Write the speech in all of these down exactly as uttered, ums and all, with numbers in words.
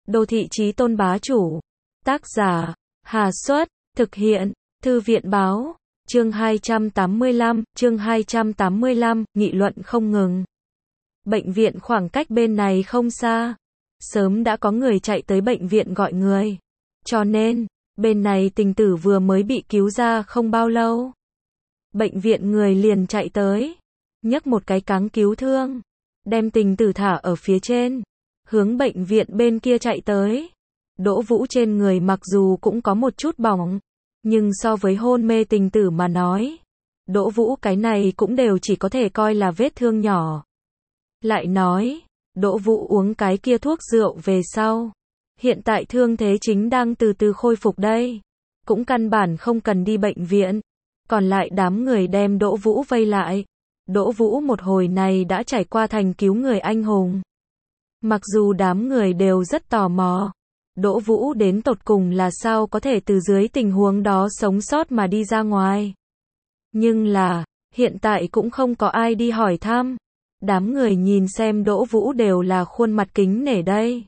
Đô thị chí tôn bá chủ. Tác giả, Hà Xuất, thực hiện, Thư viện báo, chương hai trăm tám mươi lăm, chương hai trăm tám mươi lăm, nghị luận không ngừng. Bệnh viện khoảng cách bên này không xa. Sớm đã có người chạy tới bệnh viện gọi người. Cho nên, bên này tình tử vừa mới bị cứu ra không bao lâu. Bệnh viện người liền chạy tới, nhấc một cái cáng cứu thương, đem tình tử thả ở phía trên, hướng bệnh viện bên kia chạy tới. Đỗ Vũ trên người mặc dù cũng có một chút bỏng, nhưng so với hôn mê tình tử mà nói, Đỗ Vũ cái này cũng đều chỉ có thể coi là vết thương nhỏ. Lại nói, Đỗ Vũ uống cái kia thuốc rượu về sau, hiện tại thương thế chính đang từ từ khôi phục đây, cũng căn bản không cần đi bệnh viện. Còn lại đám người đem Đỗ Vũ vây lại. Đỗ Vũ một hồi này đã trải qua thành cứu người anh hùng. Mặc dù đám người đều rất tò mò, Đỗ Vũ đến tột cùng là sao có thể từ dưới tình huống đó sống sót mà đi ra ngoài. Nhưng là, hiện tại cũng không có ai đi hỏi thăm. Đám người nhìn xem Đỗ Vũ đều là khuôn mặt kính nể đây.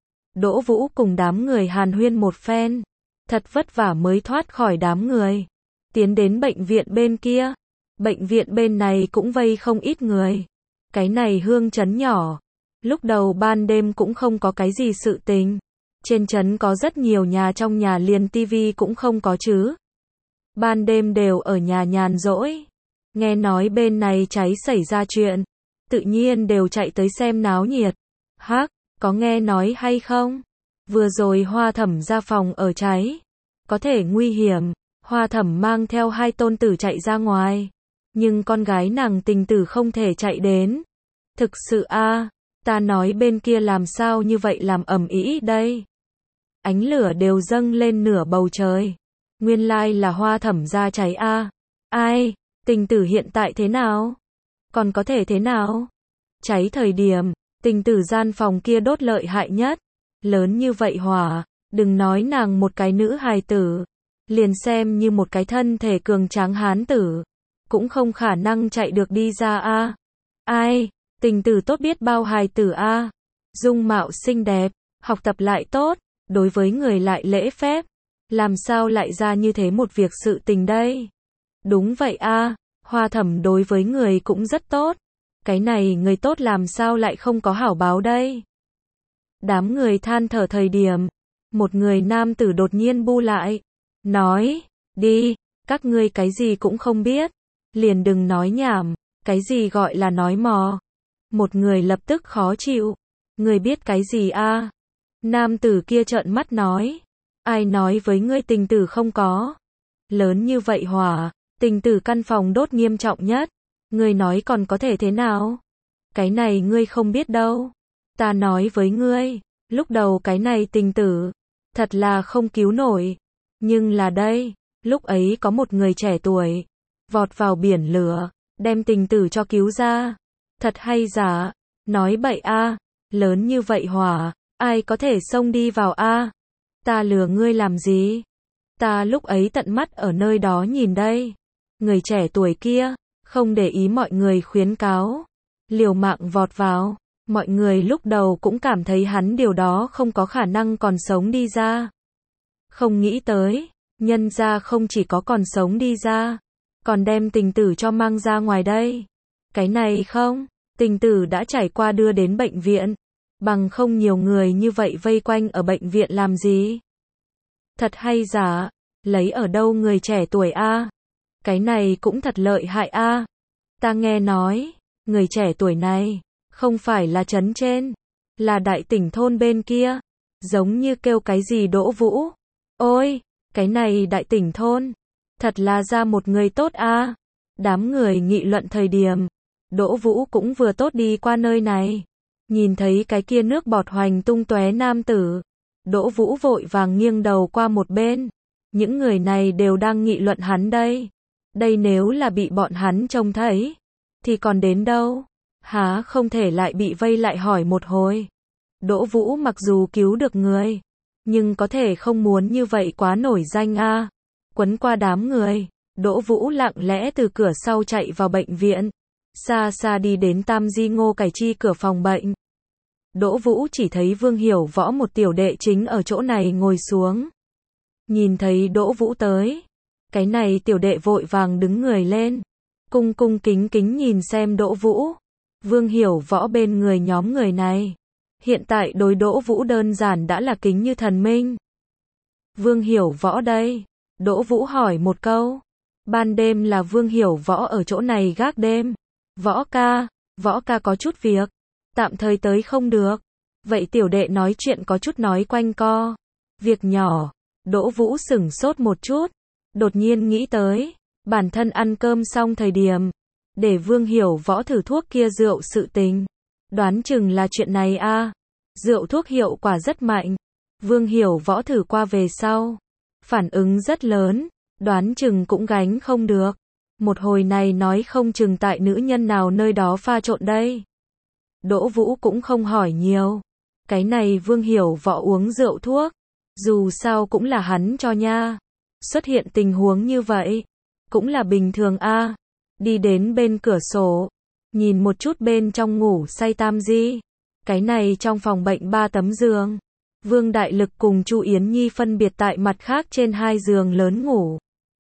Đỗ Vũ cùng đám người hàn huyên một phen, thật vất vả mới thoát khỏi đám người, tiến đến bệnh viện bên kia. Bệnh viện bên này cũng vây không ít người. Cái này hương trấn nhỏ, lúc đầu ban đêm cũng không có cái gì sự tình. Trên trấn có rất nhiều nhà trong nhà liền tivi cũng không có chứ. Ban đêm đều ở nhà nhàn rỗi. Nghe nói bên này cháy xảy ra chuyện, tự nhiên đều chạy tới xem náo nhiệt. Hắc, có nghe nói hay không? Vừa rồi Hoa Thẩm ra phòng ở cháy, có thể nguy hiểm. Hoa Thẩm mang theo hai tôn tử chạy ra ngoài, nhưng con gái nàng tình tử không thể chạy đến. Thực sự a, à, ta nói bên kia làm sao như vậy làm ầm ĩ đây. Ánh lửa đều dâng lên nửa bầu trời. Nguyên lai là Hoa Thẩm ra cháy a. À. Ai, tình tử hiện tại thế nào? Còn có thể thế nào? Cháy thời điểm, tình tử gian phòng kia đốt lợi hại nhất. Lớn như vậy hỏa, đừng nói nàng một cái nữ hài tử, liền xem như một cái thân thể cường tráng hán tử, cũng không khả năng chạy được đi ra a. À. Ai, tình tử tốt biết bao hài tử a. À. Dung mạo xinh đẹp, học tập lại tốt, đối với người lại lễ phép, làm sao lại ra như thế một việc sự tình đây? Đúng vậy a, à, Hoa Thẩm đối với người cũng rất tốt. Cái này người tốt làm sao lại không có hảo báo đây? Đám người than thở thời điểm, một người nam tử đột nhiên bu lại, nói, đi, các ngươi cái gì cũng không biết, liền đừng nói nhảm, cái gì gọi là nói mò. Một người lập tức khó chịu, người biết cái gì a? À? Nam tử kia trợn mắt nói, ai nói với ngươi tình tử không có? Lớn như vậy hỏa, tình tử căn phòng đốt nghiêm trọng nhất, ngươi nói còn có thể thế nào? Cái này ngươi không biết đâu. Ta nói với ngươi, lúc đầu cái này tình tử, thật là không cứu nổi. Nhưng là đây, lúc ấy có một người trẻ tuổi, vọt vào biển lửa, đem tình tử cho cứu ra. Thật hay giả, nói bậy a, à, lớn như vậy hỏa, ai có thể xông đi vào a? À? Ta lừa ngươi làm gì? Ta lúc ấy tận mắt ở nơi đó nhìn đây. Người trẻ tuổi kia, không để ý mọi người khuyến cáo, liều mạng vọt vào. Mọi người lúc đầu cũng cảm thấy hắn điều đó không có khả năng còn sống đi ra. Không nghĩ tới, nhân ra không chỉ có còn sống đi ra, còn đem tình tử cho mang ra ngoài đây. Cái này không, tình tử đã trải qua đưa đến bệnh viện, bằng không nhiều người như vậy vây quanh ở bệnh viện làm gì? Thật hay giả, lấy ở đâu người trẻ tuổi a? À? Cái này cũng thật lợi hại a. À? Ta nghe nói, người trẻ tuổi này, không phải là trấn trên, là đại tỉnh thôn bên kia, giống như kêu cái gì Đỗ Vũ. Ôi, cái này đại tỉnh thôn, thật là ra một người tốt a. À? Đám người nghị luận thời điểm, Đỗ Vũ cũng vừa tốt đi qua nơi này, nhìn thấy cái kia nước bọt hoành tung tóe nam tử, Đỗ Vũ vội vàng nghiêng đầu qua một bên. Những người này đều đang nghị luận hắn đây. Đây nếu là bị bọn hắn trông thấy, thì còn đến đâu? Há không thể lại bị vây lại hỏi một hồi. Đỗ Vũ mặc dù cứu được người, nhưng có thể không muốn như vậy quá nổi danh a. À. Quấn qua đám người, Đỗ Vũ lặng lẽ từ cửa sau chạy vào bệnh viện, xa xa đi đến Tam Di Ngô Cải Chi cửa phòng bệnh. Đỗ Vũ chỉ thấy Vương Hiểu Võ một tiểu đệ chính ở chỗ này ngồi xuống. Nhìn thấy Đỗ Vũ tới, cái này tiểu đệ vội vàng đứng người lên, cung cung kính kính nhìn xem Đỗ Vũ. Vương Hiểu Võ bên người nhóm người này, hiện tại đối Đỗ Vũ đơn giản đã là kính như thần minh. Vương Hiểu Võ đây, Đỗ Vũ hỏi một câu. Ban đêm là Vương Hiểu Võ ở chỗ này gác đêm. Võ ca, Võ ca có chút việc, tạm thời tới không được. Vậy tiểu đệ nói chuyện có chút nói quanh co. Việc nhỏ. Đỗ Vũ sửng sốt một chút, đột nhiên nghĩ tới, bản thân ăn cơm xong thời điểm, để Vương Hiểu Võ thử thuốc kia rượu sự tình. Đoán chừng là chuyện này a. Rượu thuốc hiệu quả rất mạnh. Vương Hiểu Võ thử qua về sau, phản ứng rất lớn, đoán chừng cũng gánh không được. Một hồi này nói không chừng tại nữ nhân nào nơi đó pha trộn đây. Đỗ Vũ cũng không hỏi nhiều. Cái này Vương Hiểu Võ uống rượu thuốc, dù sao cũng là hắn cho nha. Xuất hiện tình huống như vậy, cũng là bình thường a. Đi đến bên cửa sổ, nhìn một chút bên trong ngủ say Tam Di. Cái này trong phòng bệnh ba tấm giường. Vương Đại Lực cùng Chu Yến Nhi phân biệt tại mặt khác trên hai giường lớn ngủ.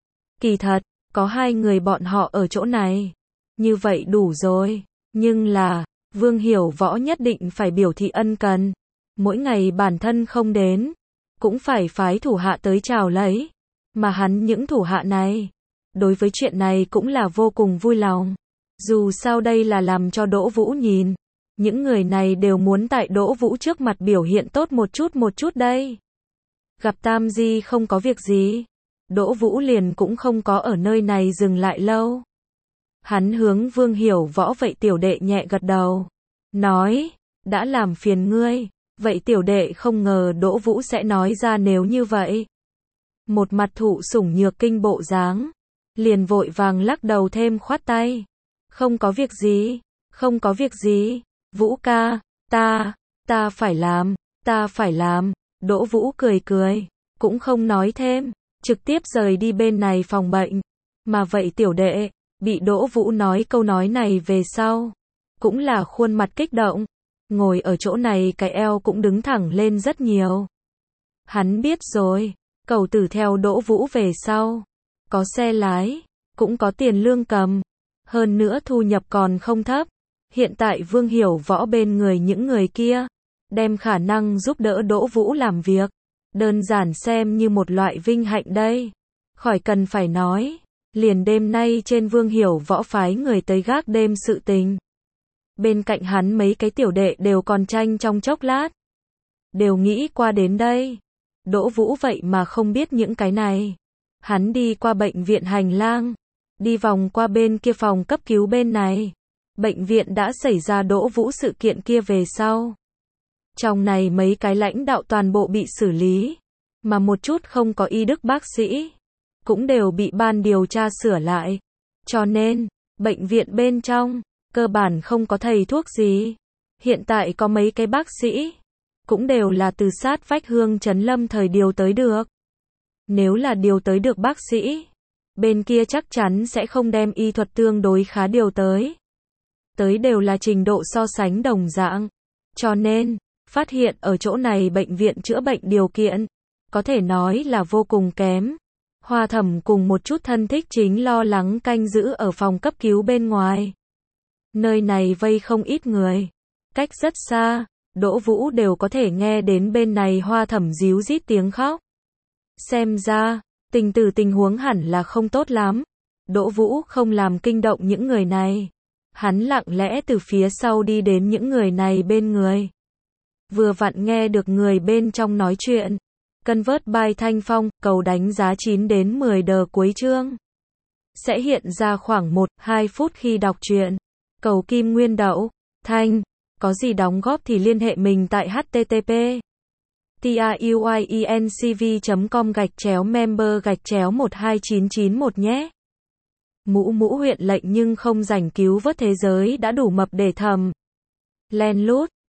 Kỳ thật, có hai người bọn họ ở chỗ này. Như vậy đủ rồi. Nhưng là, Vương Hiểu Võ nhất định phải biểu thị ân cần. Mỗi ngày bản thân không đến, cũng phải phái thủ hạ tới chào lấy. Mà hắn những thủ hạ này, đối với chuyện này cũng là vô cùng vui lòng. Dù sao đây là làm cho Đỗ Vũ nhìn. Những người này đều muốn tại Đỗ Vũ trước mặt biểu hiện tốt một chút một chút đây. Gặp Tam Di không có việc gì, Đỗ Vũ liền cũng không có ở nơi này dừng lại lâu. Hắn hướng Vương Hiểu Võ vậy tiểu đệ nhẹ gật đầu. Nói, đã làm phiền ngươi. Vậy tiểu đệ không ngờ Đỗ Vũ sẽ nói ra nếu như vậy. Một mặt thụ sủng nhược kinh bộ dáng. Liền vội vàng lắc đầu thêm khoát tay. Không có việc gì, không có việc gì. Vũ ca, ta, ta phải làm, ta phải làm. Đỗ Vũ cười cười, cũng không nói thêm, trực tiếp rời đi bên này phòng bệnh. Mà vậy tiểu đệ, bị Đỗ Vũ nói câu nói này về sau, cũng là khuôn mặt kích động, ngồi ở chỗ này cái eo cũng đứng thẳng lên rất nhiều. Hắn biết rồi, cậu tử theo Đỗ Vũ về sau, có xe lái, cũng có tiền lương cầm, hơn nữa thu nhập còn không thấp. Hiện tại Vương Hiểu Võ bên người những người kia, đem khả năng giúp đỡ Đỗ Vũ làm việc, đơn giản xem như một loại vinh hạnh đây. Khỏi cần phải nói, liền đêm nay trên Vương Hiểu Võ phái người tới gác đêm sự tình. Bên cạnh hắn mấy cái tiểu đệ đều còn tranh trong chốc lát. Đều nghĩ qua đến đây. Đỗ Vũ vậy mà không biết những cái này. Hắn đi qua bệnh viện hành lang, đi vòng qua bên kia phòng cấp cứu bên này. Bệnh viện đã xảy ra Đỗ Vũ sự kiện kia về sau. Trong này mấy cái lãnh đạo toàn bộ bị xử lý, mà một chút không có y đức bác sĩ, cũng đều bị ban điều tra sửa lại. Cho nên, bệnh viện bên trong, cơ bản không có thầy thuốc gì. Hiện tại có mấy cái bác sĩ, cũng đều là từ sát vách Hương Trấn Lâm thời điều tới được. Nếu là điều tới được bác sĩ, bên kia chắc chắn sẽ không đem y thuật tương đối khá điều tới. Tới đều là trình độ so sánh đồng dạng. Cho nên, phát hiện ở chỗ này bệnh viện chữa bệnh điều kiện, có thể nói là vô cùng kém. Hoa Thẩm cùng một chút thân thích chính lo lắng canh giữ ở phòng cấp cứu bên ngoài. Nơi này vây không ít người. Cách rất xa, Đỗ Vũ đều có thể nghe đến bên này Hoa Thẩm díu rít tiếng khóc. Xem ra, tình từ tình huống hẳn là không tốt lắm. Đỗ Vũ không làm kinh động những người này. Hắn lặng lẽ từ phía sau đi đến những người này bên người. Vừa vặn nghe được người bên trong nói chuyện. Convert by Thanh Phong, cầu đánh giá chín đến mười đờ cuối chương. Sẽ hiện ra khoảng một đến hai phút khi đọc truyện. Cầu Kim Nguyên Đậu, Thanh, có gì đóng góp thì liên hệ mình tại http truyencv chấm com gạch chéo member gạch chéo một hai chín chín một nhé. Mũ mũ huyện lệnh nhưng không rảnh cứu vớt thế giới đã đủ mập để thầm. Len lút.